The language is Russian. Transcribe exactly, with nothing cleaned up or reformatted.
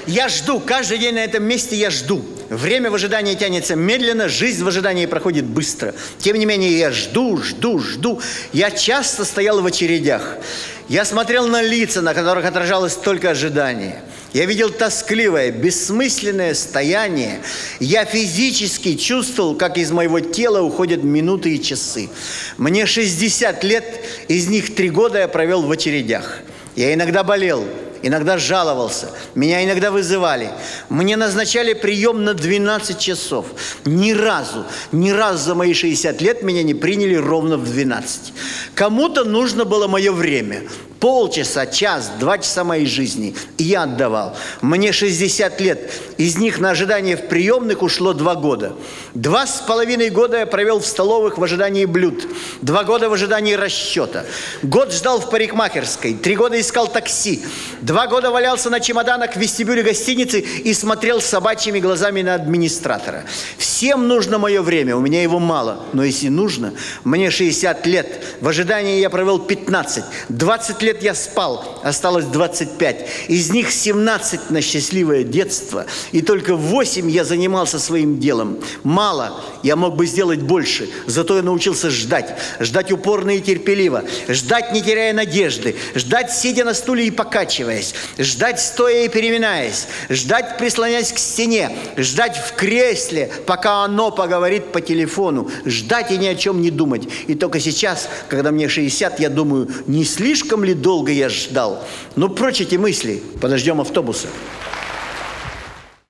Я жду, каждый день на этом месте я жду. Время в ожидании тянется медленно, жизнь в ожидании проходит быстро. Тем не менее, я жду, жду, жду. Я часто стоял в очередях. Я смотрел на лица, на которых отражалось только ожидание. Я видел тоскливое, бессмысленное стояние. Я физически чувствовал, как из моего тела уходят минуты и часы. Мне шестьдесят лет, из них три года я провел в очередях. Я иногда болел, иногда жаловался, меня иногда вызывали. Мне назначали прием на двенадцать часов. Ни разу, ни разу за мои шестьдесят лет меня не приняли ровно в двенадцать. Кому-то нужно было мое время. Полчаса, час, два часа моей жизни. И я отдавал. Мне шестьдесят лет. Из них на ожидание в приемных ушло два года. Два с половиной года я провел в столовых в ожидании блюд. Два года в ожидании расчета. Год ждал в парикмахерской. Три года искал такси. Два года валялся на чемоданах в вестибюле гостиницы и смотрел собачьими глазами на администратора. Всем нужно мое время. У меня его мало. Но если нужно, мне шестьдесят лет. В ожидании я провел пятнадцать. двадцать лет я спал, осталось двадцать пять. Из них семнадцать на счастливое детство. И только восемь я занимался своим делом. Мало, я мог бы сделать больше. Зато я научился ждать. Ждать упорно и терпеливо. Ждать, не теряя надежды. Ждать, сидя на стуле и покачиваясь. Ждать, стоя и переминаясь. Ждать, прислоняясь к стене. Ждать в кресле, пока оно поговорит по телефону. Ждать и ни о чем не думать. И только сейчас, когда мне шестьдесят, я думаю, не слишком ли долго я ждал? Ну, прочь эти мысли. Подождем автобуса.